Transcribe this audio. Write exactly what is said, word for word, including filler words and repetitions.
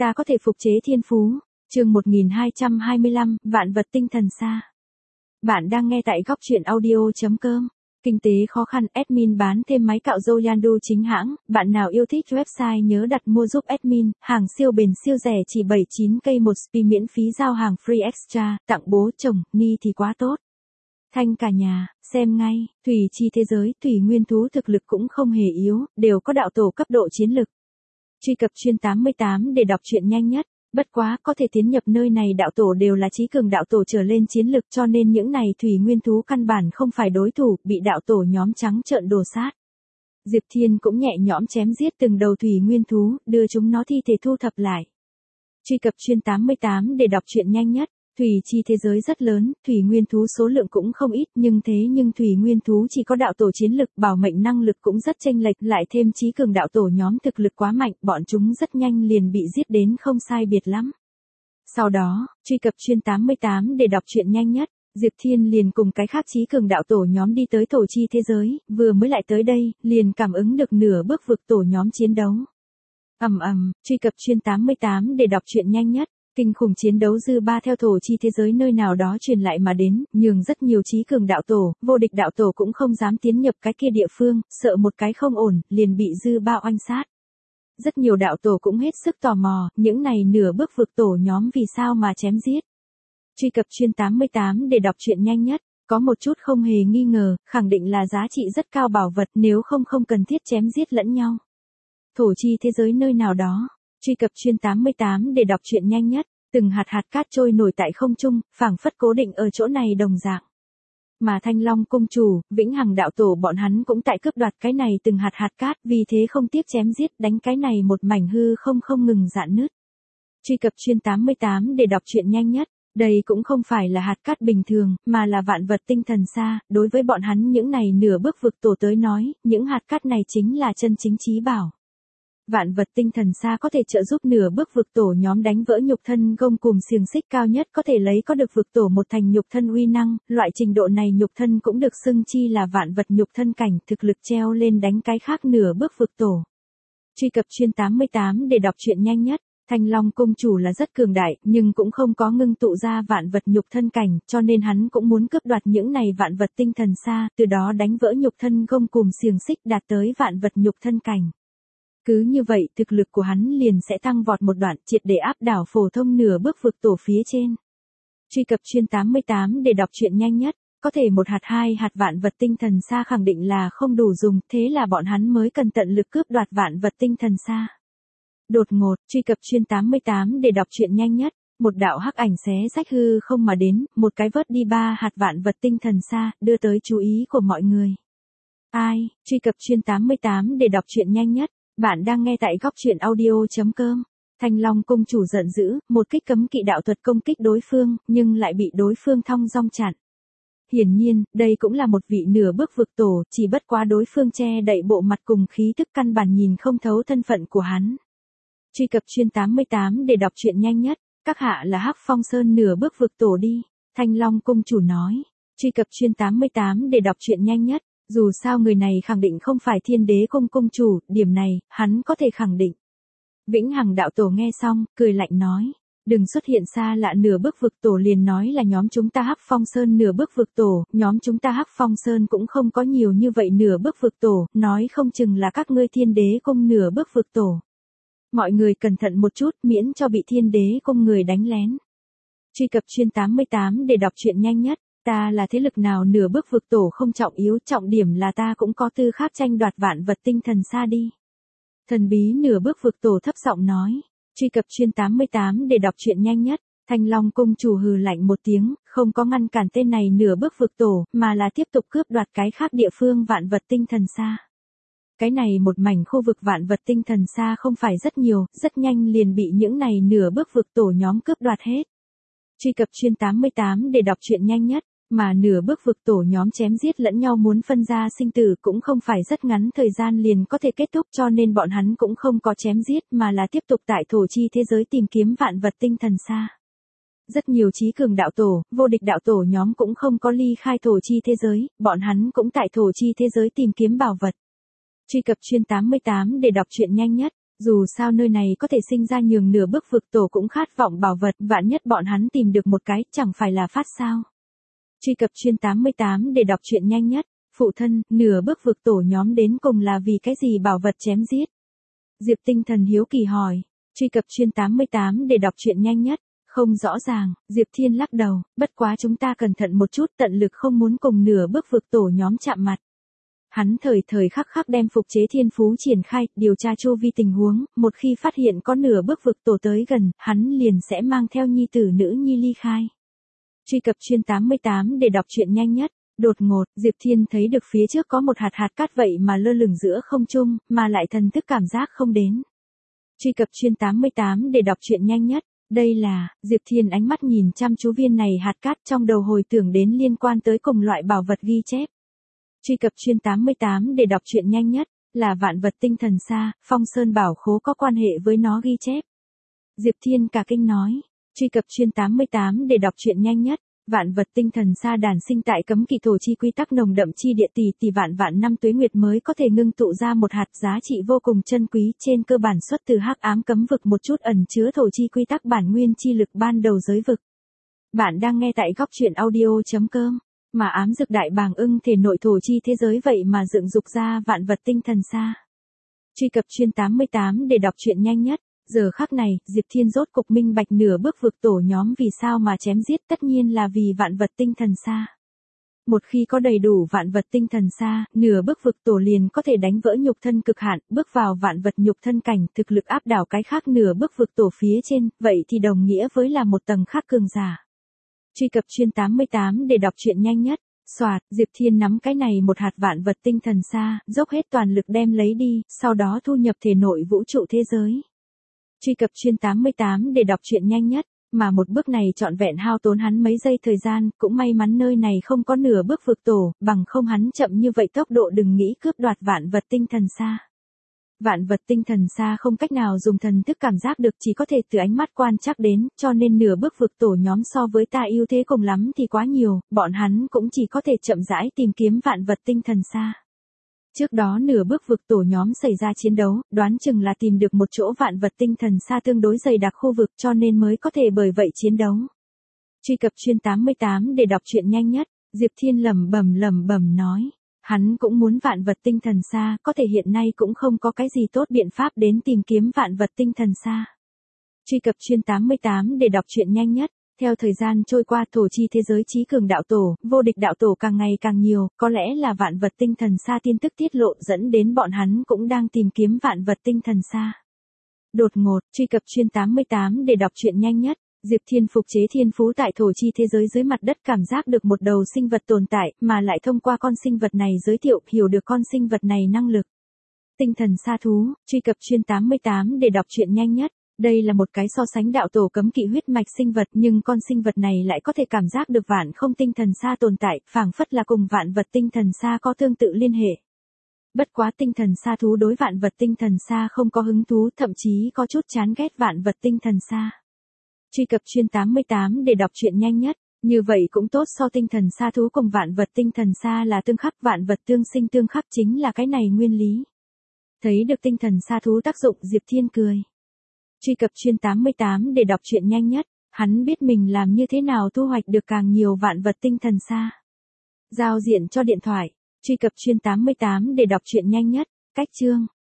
Ta có thể phục chế thiên phú. Chương một nghìn hai trăm hai mươi lăm, vạn vật tinh thần xa. Bạn đang nghe tại góc truyện audio chấm com. Kinh tế khó khăn, admin bán thêm máy cạo râu Yandu chính hãng, bạn nào yêu thích website nhớ đặt mua giúp admin, hàng siêu bền siêu rẻ chỉ bảy mươi chín k một spi miễn phí giao hàng free extra, tặng bố chồng, ni thì quá tốt. Thanh cả nhà, xem ngay, thủy chi thế giới, thủy nguyên thú thực lực cũng không hề yếu, đều có đạo tổ cấp độ chiến lực. Truy cập chuyên tám mươi tám để đọc truyện nhanh nhất. Bất quá, có thể tiến nhập nơi này đạo tổ đều là trí cường đạo tổ trở lên chiến lực cho nên những này thủy nguyên thú căn bản không phải đối thủ, bị đạo tổ nhóm trắng trợn đổ sát. Diệp Thiên cũng nhẹ nhõm chém giết từng đầu thủy nguyên thú, đưa chúng nó thi thể thu thập lại. Truy cập chuyên tám mươi tám để đọc truyện nhanh nhất. Thủy chi thế giới rất lớn, thủy nguyên thú số lượng cũng không ít nhưng thế nhưng thủy nguyên thú chỉ có đạo tổ chiến lực, bảo mệnh năng lực cũng rất chênh lệch, lại thêm trí cường đạo tổ nhóm thực lực quá mạnh, bọn chúng rất nhanh liền bị giết đến không sai biệt lắm. Sau đó, truy cập chuyên tám mươi tám để đọc truyện nhanh nhất, Diệp Thiên liền cùng cái khác trí cường đạo tổ nhóm đi tới thổ chi thế giới, vừa mới lại tới đây, liền cảm ứng được nửa bước vực tổ nhóm chiến đấu. Ầm ầm, truy cập chuyên tám mươi tám để đọc truyện nhanh nhất. Kinh khủng chiến đấu dư ba theo thổ chi thế giới nơi nào đó truyền lại mà đến, nhường rất nhiều trí cường đạo tổ, vô địch đạo tổ cũng không dám tiến nhập cái kia địa phương, sợ một cái không ổn, liền bị dư ba oanh sát. Rất nhiều đạo tổ cũng hết sức tò mò, những này nửa bước vực tổ nhóm vì sao mà chém giết. Truy cập chuyên tám mươi tám để đọc truyện nhanh nhất, có một chút không hề nghi ngờ, khẳng định là giá trị rất cao bảo vật nếu không không cần thiết chém giết lẫn nhau. Thổ chi thế giới nơi nào đó. Truy cập chuyên tám mươi tám để đọc truyện nhanh nhất, từng hạt hạt cát trôi nổi tại không trung, phảng phất cố định ở chỗ này đồng dạng. Mà Thanh Long cung chủ, Vĩnh Hằng đạo tổ bọn hắn cũng tại cướp đoạt cái này từng hạt hạt cát, vì thế không tiếc chém giết đánh cái này một mảnh hư không không ngừng rạn nứt. Truy cập chuyên tám mươi tám để đọc truyện nhanh nhất, đây cũng không phải là hạt cát bình thường, mà là vạn vật tinh thần xa, đối với bọn hắn những này nửa bước vực tổ tới nói, những hạt cát này chính là chân chính chí bảo. Vạn vật tinh thần xa có thể trợ giúp nửa bước vực tổ nhóm đánh vỡ nhục thân gông cùm xiềng xích cao nhất có thể lấy có được vực tổ một thành nhục thân uy năng, loại trình độ này nhục thân cũng được xưng chi là vạn vật nhục thân cảnh, thực lực treo lên đánh cái khác nửa bước vực tổ. Truy cập chuyên tám mươi tám để đọc truyện nhanh nhất, Thanh Long cung chủ là rất cường đại, nhưng cũng không có ngưng tụ ra vạn vật nhục thân cảnh, cho nên hắn cũng muốn cướp đoạt những này vạn vật tinh thần xa, từ đó đánh vỡ nhục thân gông cùm xiềng xích đạt tới vạn vật nhục thân cảnh. Cứ như vậy, thực lực của hắn liền sẽ tăng vọt một đoạn, triệt để áp đảo phổ thông nửa bước vực tổ phía trên. Truy cập chuyên tám mươi tám để đọc truyện nhanh nhất, có thể một hạt hai hạt vạn vật tinh thần xa khẳng định là không đủ dùng, thế là bọn hắn mới cần tận lực cướp đoạt vạn vật tinh thần xa. Đột ngột, truy cập chuyên tám mươi tám để đọc truyện nhanh nhất, một đạo hắc ảnh xé rách hư không mà đến, một cái vớt đi ba hạt vạn vật tinh thần xa, đưa tới chú ý của mọi người. Ai, truy cập chuyên tám mươi tám để đọc truyện nhanh nhất. Bạn đang nghe tại góc truyện audio chấm com. Thanh Long cung chủ giận dữ, một kích cấm kỵ đạo thuật công kích đối phương, nhưng lại bị đối phương thong dong chặn. Hiển nhiên, đây cũng là một vị nửa bước vực tổ, chỉ bất quá đối phương che đậy bộ mặt cùng khí tức căn bản nhìn không thấu thân phận của hắn. Truy cập chuyên tám mươi tám để đọc truyện nhanh nhất, các hạ là Hắc Phong Sơn nửa bước vực tổ đi. Thanh Long cung chủ nói. Truy cập chuyên tám mươi tám để đọc truyện nhanh nhất. Dù sao người này khẳng định không phải Thiên Đế cung cung chủ, điểm này, hắn có thể khẳng định. Vĩnh Hằng đạo tổ nghe xong, cười lạnh nói. Đừng xuất hiện xa lạ nửa bước vực tổ liền nói là nhóm chúng ta Hắc Phong Sơn nửa bước vực tổ, nhóm chúng ta Hắc Phong Sơn cũng không có nhiều như vậy nửa bước vực tổ, nói không chừng là các ngươi Thiên Đế cung nửa bước vực tổ. Mọi người cẩn thận một chút miễn cho bị Thiên Đế cung người đánh lén. Truy cập chuyên tám mươi tám để đọc truyện nhanh nhất. Ta là thế lực nào nửa bước vực tổ không trọng yếu, trọng điểm là ta cũng có tư khác tranh đoạt vạn vật tinh thần xa đi. Thần bí nửa bước vực tổ thấp giọng nói. Truy cập chuyên tám mươi tám để đọc truyện nhanh nhất, Thanh Long cung chủ hừ lạnh một tiếng, không có ngăn cản tên này nửa bước vực tổ, mà là tiếp tục cướp đoạt cái khác địa phương vạn vật tinh thần xa. Cái này một mảnh khu vực vạn vật tinh thần xa không phải rất nhiều, rất nhanh liền bị những này nửa bước vực tổ nhóm cướp đoạt hết. Truy cập chuyên tám mươi tám để đọc truyện nhanh nhất. Mà nửa bước vực tổ nhóm chém giết lẫn nhau muốn phân ra sinh tử cũng không phải rất ngắn thời gian liền có thể kết thúc cho nên bọn hắn cũng không có chém giết mà là tiếp tục tại thổ chi thế giới tìm kiếm vạn vật tinh thần xa. Rất nhiều trí cường đạo tổ, vô địch đạo tổ nhóm cũng không có ly khai thổ chi thế giới, bọn hắn cũng tại thổ chi thế giới tìm kiếm bảo vật. Truy cập chuyên tám mươi tám để đọc truyện nhanh nhất. Dù sao nơi này có thể sinh ra nhường nửa bước vực tổ cũng khát vọng bảo vật, vạn nhất bọn hắn tìm được một cái, chẳng phải là phát sao. Truy cập chuyên tám mươi tám để đọc truyện nhanh nhất. Phụ thân, nửa bước vực tổ nhóm đến cùng là vì cái gì bảo vật chém giết? Diệp Tinh Thần hiếu kỳ hỏi. Truy cập chuyên tám mươi tám để đọc truyện nhanh nhất. Không rõ ràng, Diệp Thiên lắc đầu, bất quá chúng ta cẩn thận một chút, tận lực không muốn cùng nửa bước vực tổ nhóm chạm mặt. Hắn thời thời khắc khắc đem phục chế thiên phú triển khai, điều tra chu vi tình huống, một khi phát hiện có nửa bước vực tổ tới gần, hắn liền sẽ mang theo nhi tử nữ nhi ly khai. Truy cập chuyên tám mươi tám để đọc truyện nhanh nhất. Đột ngột, Diệp Thiên thấy được phía trước có một hạt hạt cát vậy mà lơ lửng giữa không trung, mà lại thần thức cảm giác không đến. Truy cập chuyên tám mươi tám để đọc truyện nhanh nhất. Đây là, Diệp Thiên ánh mắt nhìn chăm chú viên này hạt cát, trong đầu hồi tưởng đến liên quan tới cùng loại bảo vật ghi chép. Truy cập chuyên tám mươi tám để đọc truyện nhanh nhất, là vạn vật tinh thần sa, Phong Sơn bảo khố có quan hệ với nó ghi chép. Diệp Thiên cả kinh nói. Truy cập chuyên tám mươi tám để đọc truyện nhanh nhất. Vạn vật tinh thần sa đản sinh tại cấm kỵ thổ chi quy tắc nồng đậm chi địa, tỷ tỷ vạn vạn năm tuế nguyệt mới có thể ngưng tụ ra một hạt giá trị vô cùng chân quý, trên cơ bản xuất từ hắc ám cấm vực, một chút ẩn chứa thổ chi quy tắc bản nguyên chi lực ban đầu giới vực. Bạn đang nghe tại góc truyện audio chấm com. Mà ám dược đại bàng ưng thể nội thổ chi thế giới vậy mà dựng dục ra vạn vật tinh thần sa. Truy cập chuyên tám mươi tám để đọc truyện nhanh nhất. Giờ khắc này, Diệp Thiên rốt cục minh bạch nửa bước vực tổ nhóm vì sao mà chém giết, tất nhiên là vì vạn vật tinh thần sa. Một khi có đầy đủ vạn vật tinh thần sa, nửa bước vực tổ liền có thể đánh vỡ nhục thân cực hạn, bước vào vạn vật nhục thân cảnh, thực lực áp đảo cái khác nửa bước vực tổ phía trên, vậy thì đồng nghĩa với là một tầng khác cường giả. Truy cập chuyên tám mươi tám để đọc truyện nhanh nhất. Soạt, Diệp Thiên nắm cái này một hạt vạn vật tinh thần sa, dốc hết toàn lực đem lấy đi, sau đó thu nhập thể nội vũ trụ thế giới. Truy cập chuyên tám mươi tám để đọc truyện nhanh nhất, mà một bước này trọn vẹn hao tốn hắn mấy giây thời gian, cũng may mắn nơi này không có nửa bước vực tổ, bằng không hắn chậm như vậy tốc độ đừng nghĩ cướp đoạt vạn vật tinh thần sa. Vạn vật tinh thần sa không cách nào dùng thần thức cảm giác được, chỉ có thể từ ánh mắt quan trắc đến, cho nên nửa bước vực tổ nhóm so với ta ưu thế cùng lắm thì quá nhiều, bọn hắn cũng chỉ có thể chậm rãi tìm kiếm vạn vật tinh thần sa. Trước đó nửa bước vực tổ nhóm xảy ra chiến đấu, đoán chừng là tìm được một chỗ vạn vật tinh thần sa tương đối dày đặc khu vực, cho nên mới có thể bởi vậy chiến đấu. Truy cập chuyên tám mươi tám để đọc truyện nhanh nhất. Diệp Thiên lẩm bẩm lẩm bẩm nói. Hắn cũng muốn vạn vật tinh thần sa, có thể hiện nay cũng không có cái gì tốt biện pháp đến tìm kiếm vạn vật tinh thần sa. Truy cập chuyên tám mươi tám để đọc truyện nhanh nhất. Theo thời gian trôi qua, thổ chi thế giới chí cường đạo tổ, vô địch đạo tổ càng ngày càng nhiều, có lẽ là vạn vật tinh thần sa tin tức tiết lộ dẫn đến bọn hắn cũng đang tìm kiếm vạn vật tinh thần sa. Đột ngột, truy cập chuyên tám mươi tám để đọc truyện nhanh nhất. Diệp Thiên phục chế thiên phú tại thổ chi thế giới dưới mặt đất, cảm giác được một đầu sinh vật tồn tại, mà lại thông qua con sinh vật này giới thiệu, hiểu được con sinh vật này năng lực. Tinh thần sa thú, truy cập chuyên tám mươi tám để đọc truyện nhanh nhất. Đây là một cái so sánh đạo tổ cấm kỵ huyết mạch sinh vật, nhưng con sinh vật này lại có thể cảm giác được vạn không tinh thần sa tồn tại, phảng phất là cùng vạn vật tinh thần sa có tương tự liên hệ. Bất quá tinh thần sa thú đối vạn vật tinh thần sa không có hứng thú, thậm chí có chút chán ghét vạn vật tinh thần sa. Truy cập chuyên tám mươi tám để đọc truyện nhanh nhất. Như vậy cũng tốt, so tinh thần sa thú cùng vạn vật tinh thần sa là tương khắc, vạn vật tương sinh tương khắc chính là cái này nguyên lý. Thấy được tinh thần sa thú tác dụng, Diệp Thiên cười. Truy cập chuyên tám mươi tám để đọc truyện nhanh nhất. Hắn biết mình làm như thế nào thu hoạch được càng nhiều vạn vật tinh thần sa. Giao diện cho điện thoại. Truy cập chuyên tám mươi tám để đọc truyện nhanh nhất. Cách chương.